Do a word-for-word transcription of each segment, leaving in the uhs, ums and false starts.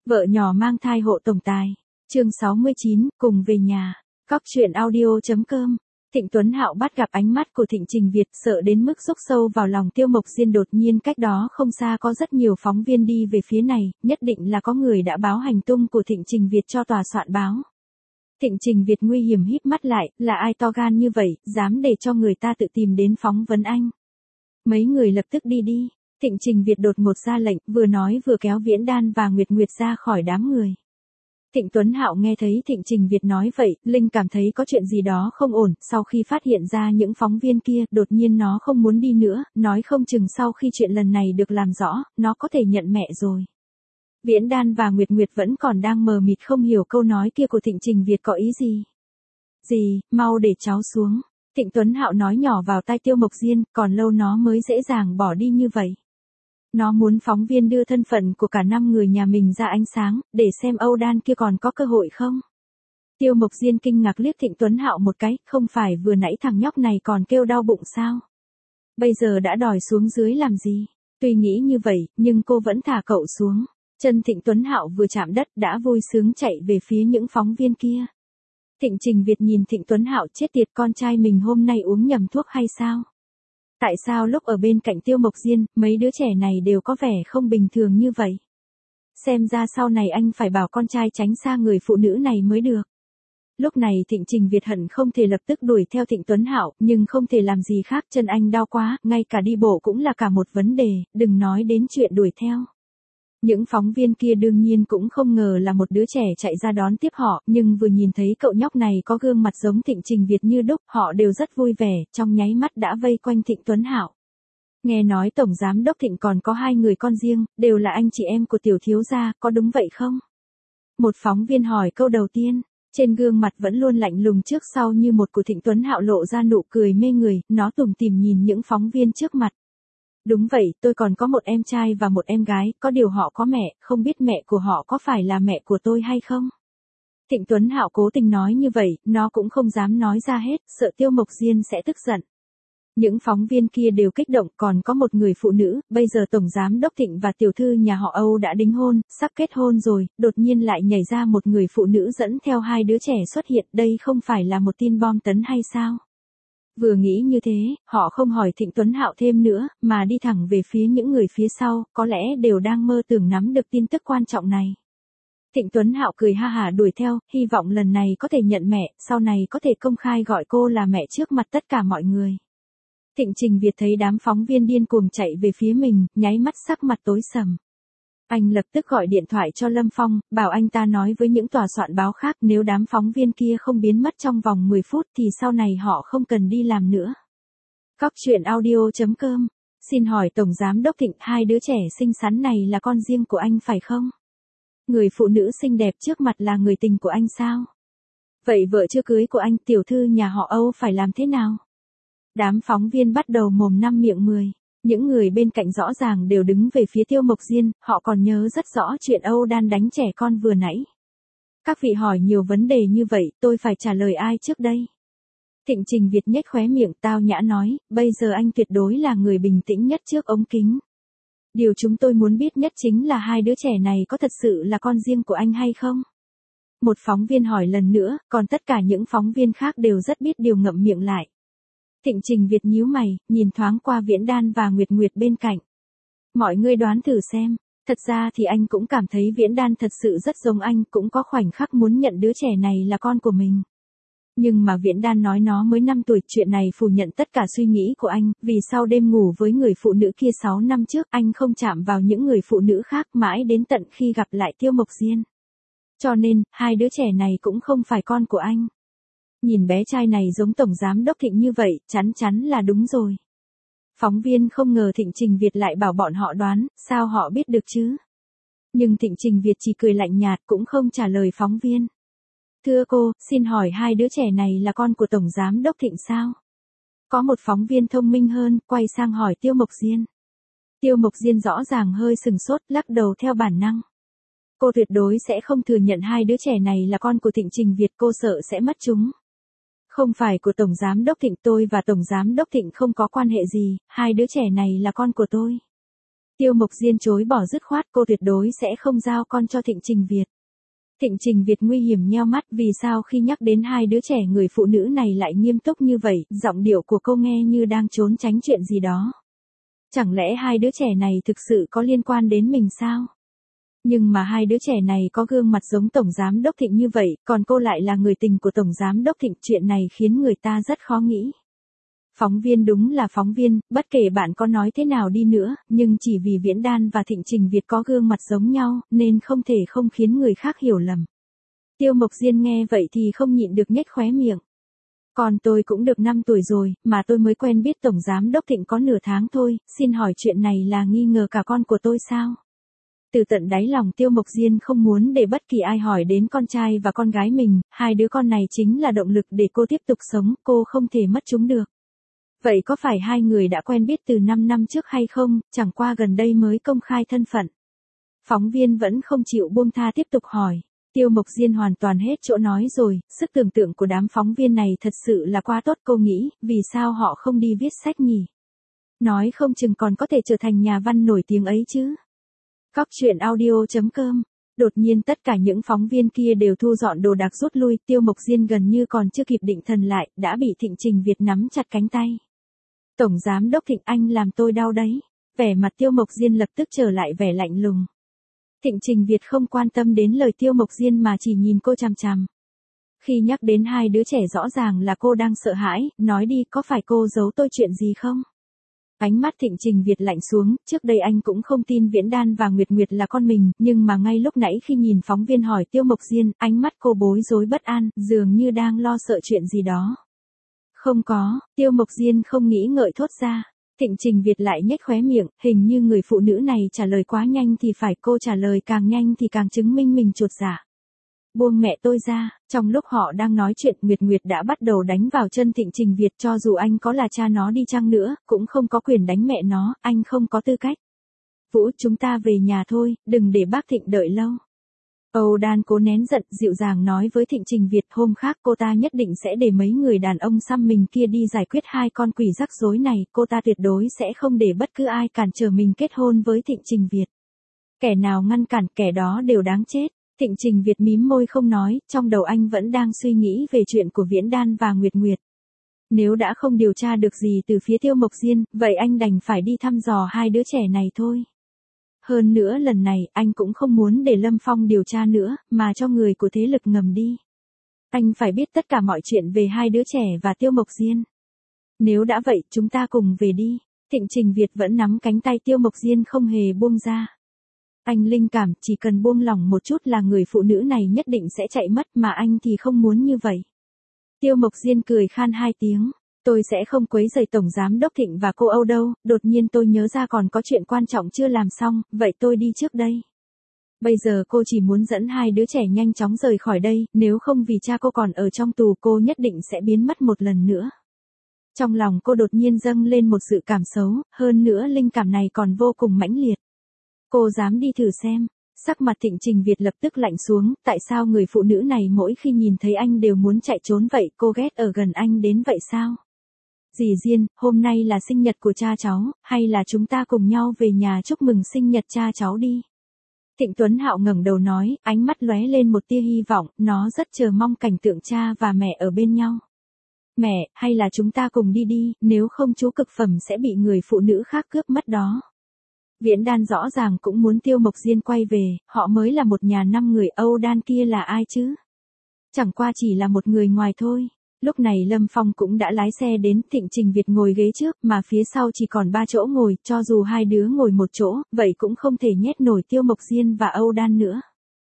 Vợ nhỏ mang thai hộ tổng tài. Chương sáu mươi chín, cùng về nhà. Cóc truyện audio chấm com. Thịnh Tuấn Hạo bắt gặp ánh mắt của Thịnh Trình Việt, sợ đến mức rúc sâu vào lòng Tiêu Mộc Diên. Đột nhiên cách đó không xa có rất nhiều phóng viên đi về phía này, nhất định là có người đã báo hành tung của Thịnh Trình Việt cho tòa soạn báo. Thịnh Trình Việt nguy hiểm híp mắt lại, là ai to gan như vậy, dám để cho người ta tự tìm đến phóng vấn anh. Mấy người lập tức đi đi. Thịnh Trình Việt đột ngột ra lệnh, vừa nói vừa kéo Viễn Đan và Nguyệt Nguyệt ra khỏi đám người. Thịnh Tuấn Hạo nghe thấy Thịnh Trình Việt nói vậy, Linh cảm thấy có chuyện gì đó không ổn. Sau khi phát hiện ra những phóng viên kia, đột nhiên nó không muốn đi nữa, nói không chừng sau khi chuyện lần này được làm rõ, nó có thể nhận mẹ rồi. Viễn Đan và Nguyệt Nguyệt vẫn còn đang mờ mịt không hiểu câu nói kia của Thịnh Trình Việt có ý gì. Gì, mau để cháu xuống. Thịnh Tuấn Hạo nói nhỏ vào tai Tiêu Mộc Diên, còn lâu nó mới dễ dàng bỏ đi như vậy. Nó muốn phóng viên đưa thân phận của cả năm người nhà mình ra ánh sáng, để xem Âu Đan kia còn có cơ hội không. Tiêu Mộc Diên kinh ngạc liếc Thịnh Tuấn Hạo một cái, không phải vừa nãy thằng nhóc này còn kêu đau bụng sao? Bây giờ đã đòi xuống dưới làm gì? Tuy nghĩ như vậy, nhưng cô vẫn thả cậu xuống. Chân Thịnh Tuấn Hạo vừa chạm đất đã vui sướng chạy về phía những phóng viên kia. Thịnh Trình Việt nhìn Thịnh Tuấn Hạo, chết tiệt, con trai mình hôm nay uống nhầm thuốc hay sao? Tại sao lúc ở bên cạnh Tiêu Mộc Diên, mấy đứa trẻ này đều có vẻ không bình thường như vậy? Xem ra sau này anh phải bảo con trai tránh xa người phụ nữ này mới được. Lúc này Thịnh Trình Việt hận không thể lập tức đuổi theo Thịnh Tuấn Hạo, nhưng không thể làm gì khác, chân anh đau quá, ngay cả đi bộ cũng là cả một vấn đề, đừng nói đến chuyện đuổi theo. Những phóng viên kia đương nhiên cũng không ngờ là một đứa trẻ chạy ra đón tiếp họ, nhưng vừa nhìn thấy cậu nhóc này có gương mặt giống Thịnh Trình Việt như đúc, họ đều rất vui vẻ, trong nháy mắt đã vây quanh Thịnh Tuấn Hạo. Nghe nói Tổng Giám Đốc Thịnh còn có hai người con riêng, đều là anh chị em của tiểu thiếu gia, có đúng vậy không? Một phóng viên hỏi câu đầu tiên, trên gương mặt vẫn luôn lạnh lùng trước sau như một của Thịnh Tuấn Hạo lộ ra nụ cười mê người, nó tủm tỉm nhìn những phóng viên trước mặt. Đúng vậy, tôi còn có một em trai và một em gái, có điều họ có mẹ, không biết mẹ của họ có phải là mẹ của tôi hay không? Thịnh Tuấn Hạo cố tình nói như vậy, nó cũng không dám nói ra hết, sợ Tiêu Mộc Diên sẽ tức giận. Những phóng viên kia đều kích động, còn có một người phụ nữ, bây giờ Tổng Giám Đốc Thịnh và tiểu thư nhà họ Âu đã đính hôn, sắp kết hôn rồi, đột nhiên lại nhảy ra một người phụ nữ dẫn theo hai đứa trẻ xuất hiện, đây không phải là một tin bom tấn hay sao? Vừa nghĩ như thế, họ không hỏi Thịnh Tuấn Hạo thêm nữa, mà đi thẳng về phía những người phía sau, có lẽ đều đang mơ tưởng nắm được tin tức quan trọng này. Thịnh Tuấn Hạo cười ha hả đuổi theo, hy vọng lần này có thể nhận mẹ, sau này có thể công khai gọi cô là mẹ trước mặt tất cả mọi người. Thịnh Trình Việt thấy đám phóng viên điên cuồng chạy về phía mình, nháy mắt sắc mặt tối sầm. Anh lập tức gọi điện thoại cho Lâm Phong, bảo anh ta nói với những tòa soạn báo khác nếu đám phóng viên kia không biến mất trong vòng mười phút thì sau này họ không cần đi làm nữa. Cóc truyện audio chấm com. Xin hỏi Tổng Giám Đốc Thịnh, hai đứa trẻ xinh xắn này là con riêng của anh phải không? Người phụ nữ xinh đẹp trước mặt là người tình của anh sao? Vậy vợ chưa cưới của anh, tiểu thư nhà họ Âu phải làm thế nào? Đám phóng viên bắt đầu mồm năm miệng mười. Những người bên cạnh rõ ràng đều đứng về phía Tiêu Mộc Diên, họ còn nhớ rất rõ chuyện Âu Đan đánh trẻ con vừa nãy. Các vị hỏi nhiều vấn đề như vậy, tôi phải trả lời ai trước đây? Thịnh Trình Việt nhếch khóe miệng tao nhã nói, bây giờ anh tuyệt đối là người bình tĩnh nhất trước ống kính. Điều chúng tôi muốn biết nhất chính là hai đứa trẻ này có thật sự là con riêng của anh hay không? Một phóng viên hỏi lần nữa, còn tất cả những phóng viên khác đều rất biết điều ngậm miệng lại. Thịnh Trình Việt nhíu mày, nhìn thoáng qua Viễn Đan và Nguyệt Nguyệt bên cạnh. Mọi người đoán thử xem, thật ra thì anh cũng cảm thấy Viễn Đan thật sự rất giống anh, cũng có khoảnh khắc muốn nhận đứa trẻ này là con của mình. Nhưng mà Viễn Đan nói nó mới năm tuổi, chuyện này phủ nhận tất cả suy nghĩ của anh, vì sau đêm ngủ với người phụ nữ kia sáu năm trước anh không chạm vào những người phụ nữ khác mãi đến tận khi gặp lại Tiêu Mộc Diên. Cho nên, hai đứa trẻ này cũng không phải con của anh. Nhìn bé trai này giống Tổng Giám Đốc Thịnh như vậy, chắn chắn là đúng rồi. Phóng viên không ngờ Thịnh Trình Việt lại bảo bọn họ đoán, sao họ biết được chứ? Nhưng Thịnh Trình Việt chỉ cười lạnh nhạt cũng không trả lời phóng viên. Thưa cô, xin hỏi hai đứa trẻ này là con của Tổng Giám Đốc Thịnh sao? Có một phóng viên thông minh hơn, quay sang hỏi Tiêu Mộc Diên. Tiêu Mộc Diên rõ ràng hơi sừng sốt, lắc đầu theo bản năng. Cô tuyệt đối sẽ không thừa nhận hai đứa trẻ này là con của Thịnh Trình Việt, cô sợ sẽ mất chúng. Không phải của Tổng Giám Đốc Thịnh, tôi và Tổng Giám Đốc Thịnh không có quan hệ gì, hai đứa trẻ này là con của tôi. Tiêu Mộc Diên chối bỏ dứt khoát, cô tuyệt đối sẽ không giao con cho Thịnh Trình Việt. Thịnh Trình Việt nguy hiểm nheo mắt, vì sao khi nhắc đến hai đứa trẻ người phụ nữ này lại nghiêm túc như vậy, giọng điệu của cô nghe như đang trốn tránh chuyện gì đó. Chẳng lẽ hai đứa trẻ này thực sự có liên quan đến mình sao? Nhưng mà hai đứa trẻ này có gương mặt giống Tổng Giám Đốc Thịnh như vậy, còn cô lại là người tình của Tổng Giám Đốc Thịnh, chuyện này khiến người ta rất khó nghĩ. Phóng viên đúng là phóng viên, bất kể bạn có nói thế nào đi nữa, nhưng chỉ vì Viễn Đan và Thịnh Trình Việt có gương mặt giống nhau, nên không thể không khiến người khác hiểu lầm. Tiêu Mộc Diên nghe vậy thì không nhịn được nhếch khóe miệng. Còn tôi cũng được năm tuổi rồi, mà tôi mới quen biết Tổng Giám Đốc Thịnh có nửa tháng thôi, xin hỏi chuyện này là nghi ngờ cả con của tôi sao? Từ tận đáy lòng Tiêu Mộc Diên không muốn để bất kỳ ai hỏi đến con trai và con gái mình, hai đứa con này chính là động lực để cô tiếp tục sống, cô không thể mất chúng được. Vậy có phải hai người đã quen biết từ năm năm trước hay không, chẳng qua gần đây mới công khai thân phận? Phóng viên vẫn không chịu buông tha tiếp tục hỏi. Tiêu Mộc Diên hoàn toàn hết chỗ nói rồi, sức tưởng tượng của đám phóng viên này thật sự là quá tốt, cô nghĩ, vì sao họ không đi viết sách nhỉ? Nói không chừng còn có thể trở thành nhà văn nổi tiếng ấy chứ. Cóc truyện audio chấm com. Đột nhiên tất cả những phóng viên kia đều thu dọn đồ đạc rút lui, Tiêu Mộc Diên gần như còn chưa kịp định thần lại, đã bị Thịnh Trình Việt nắm chặt cánh tay. Tổng Giám Đốc Thịnh, anh làm tôi đau đấy. Vẻ mặt Tiêu Mộc Diên lập tức trở lại vẻ lạnh lùng. Thịnh Trình Việt không quan tâm đến lời Tiêu Mộc Diên mà chỉ nhìn cô chằm chằm. Khi nhắc đến hai đứa trẻ rõ ràng là cô đang sợ hãi, nói đi, có phải cô giấu tôi chuyện gì không? Ánh mắt Thịnh Trình Việt lạnh xuống, trước đây anh cũng không tin Viễn Đan và Nguyệt Nguyệt là con mình, nhưng mà ngay lúc nãy khi nhìn phóng viên hỏi Tiêu Mộc Diên, ánh mắt cô bối rối bất an, dường như đang lo sợ chuyện gì đó. Không có, Tiêu Mộc Diên không nghĩ ngợi thốt ra. Thịnh Trình Việt lại nhếch khóe miệng, hình như người phụ nữ này trả lời quá nhanh thì phải, cô trả lời càng nhanh thì càng chứng minh mình chột dạ. Buông mẹ tôi ra, trong lúc họ đang nói chuyện Nguyệt Nguyệt đã bắt đầu đánh vào chân Thịnh Trình Việt, cho dù anh có là cha nó đi chăng nữa, cũng không có quyền đánh mẹ nó, anh không có tư cách. Vũ, chúng ta về nhà thôi, đừng để bác Thịnh đợi lâu. Âu Đan cố nén giận, dịu dàng nói với Thịnh Trình Việt, hôm khác cô ta nhất định sẽ để mấy người đàn ông xăm mình kia đi giải quyết hai con quỷ rắc rối này, cô ta tuyệt đối sẽ không để bất cứ ai cản trở mình kết hôn với Thịnh Trình Việt. Kẻ nào ngăn cản kẻ đó đều đáng chết. Thịnh Trình Việt mím môi không nói, trong đầu anh vẫn đang suy nghĩ về chuyện của Viễn Đan và Nguyệt Nguyệt. Nếu đã không điều tra được gì từ phía Tiêu Mộc Diên, vậy anh đành phải đi thăm dò hai đứa trẻ này thôi. Hơn nữa lần này, anh cũng không muốn để Lâm Phong điều tra nữa, mà cho người của thế lực ngầm đi. Anh phải biết tất cả mọi chuyện về hai đứa trẻ và Tiêu Mộc Diên. Nếu đã vậy, chúng ta cùng về đi. Thịnh Trình Việt vẫn nắm cánh tay Tiêu Mộc Diên không hề buông ra. Anh linh cảm, chỉ cần buông lỏng một chút là người phụ nữ này nhất định sẽ chạy mất, mà anh thì không muốn như vậy. Tiêu Mộc Diên cười khan hai tiếng. Tôi sẽ không quấy rầy Tổng Giám Đốc Thịnh và cô Âu đâu, đột nhiên tôi nhớ ra còn có chuyện quan trọng chưa làm xong, vậy tôi đi trước đây. Bây giờ cô chỉ muốn dẫn hai đứa trẻ nhanh chóng rời khỏi đây, nếu không vì cha cô còn ở trong tù cô nhất định sẽ biến mất một lần nữa. Trong lòng cô đột nhiên dâng lên một sự cảm xấu, hơn nữa linh cảm này còn vô cùng mãnh liệt. Cô dám đi thử xem. Sắc mặt Thịnh Trình Việt lập tức lạnh xuống, tại sao người phụ nữ này mỗi khi nhìn thấy anh đều muốn chạy trốn vậy, cô ghét ở gần anh đến vậy sao? Dì Diên, hôm nay là sinh nhật của cha cháu, hay là chúng ta cùng nhau về nhà chúc mừng sinh nhật cha cháu đi? Thịnh Tuấn Hạo ngẩng đầu nói, ánh mắt lóe lên một tia hy vọng, nó rất chờ mong cảnh tượng cha và mẹ ở bên nhau. Mẹ, hay là chúng ta cùng đi đi, nếu không chú cực phẩm sẽ bị người phụ nữ khác cướp mất đó. Viễn Đan rõ ràng cũng muốn Tiêu Mộc Diên quay về, họ mới là một nhà năm người, Âu Đan kia là ai chứ? Chẳng qua chỉ là một người ngoài thôi. Lúc này Lâm Phong cũng đã lái xe đến, Thịnh Trình Việt ngồi ghế trước, mà phía sau chỉ còn ba chỗ ngồi, cho dù hai đứa ngồi một chỗ, vậy cũng không thể nhét nổi Tiêu Mộc Diên và Âu Đan nữa.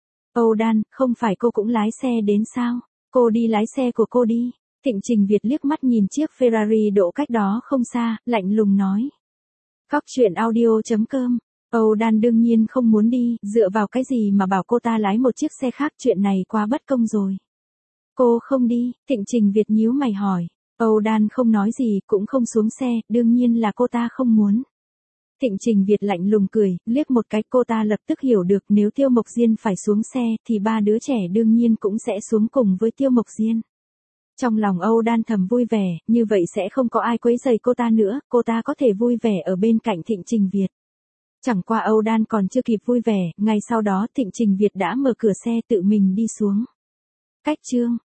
Âu Đan, không phải cô cũng lái xe đến sao? Cô đi lái xe của cô đi. Thịnh Trình Việt liếc mắt nhìn chiếc Ferrari đỗ cách đó không xa, lạnh lùng nói. Cóc truyện audio chấm com. Âu Đan đương nhiên không muốn đi, dựa vào cái gì mà bảo cô ta lái một chiếc xe khác, chuyện này quá bất công rồi. Cô không đi, Thịnh Trình Việt nhíu mày hỏi. Âu Đan không nói gì, cũng không xuống xe, đương nhiên là cô ta không muốn. Thịnh Trình Việt lạnh lùng cười, liếc một cái, cô ta lập tức hiểu được nếu Tiêu Mộc Diên phải xuống xe, thì ba đứa trẻ đương nhiên cũng sẽ xuống cùng với Tiêu Mộc Diên. Trong lòng Âu Đan thầm vui vẻ, như vậy sẽ không có ai quấy rầy cô ta nữa, cô ta có thể vui vẻ ở bên cạnh Thịnh Trình Việt. Chẳng qua Âu Đan còn chưa kịp vui vẻ, ngay sau đó Thịnh Trình Việt đã mở cửa xe tự mình đi xuống. Cách chương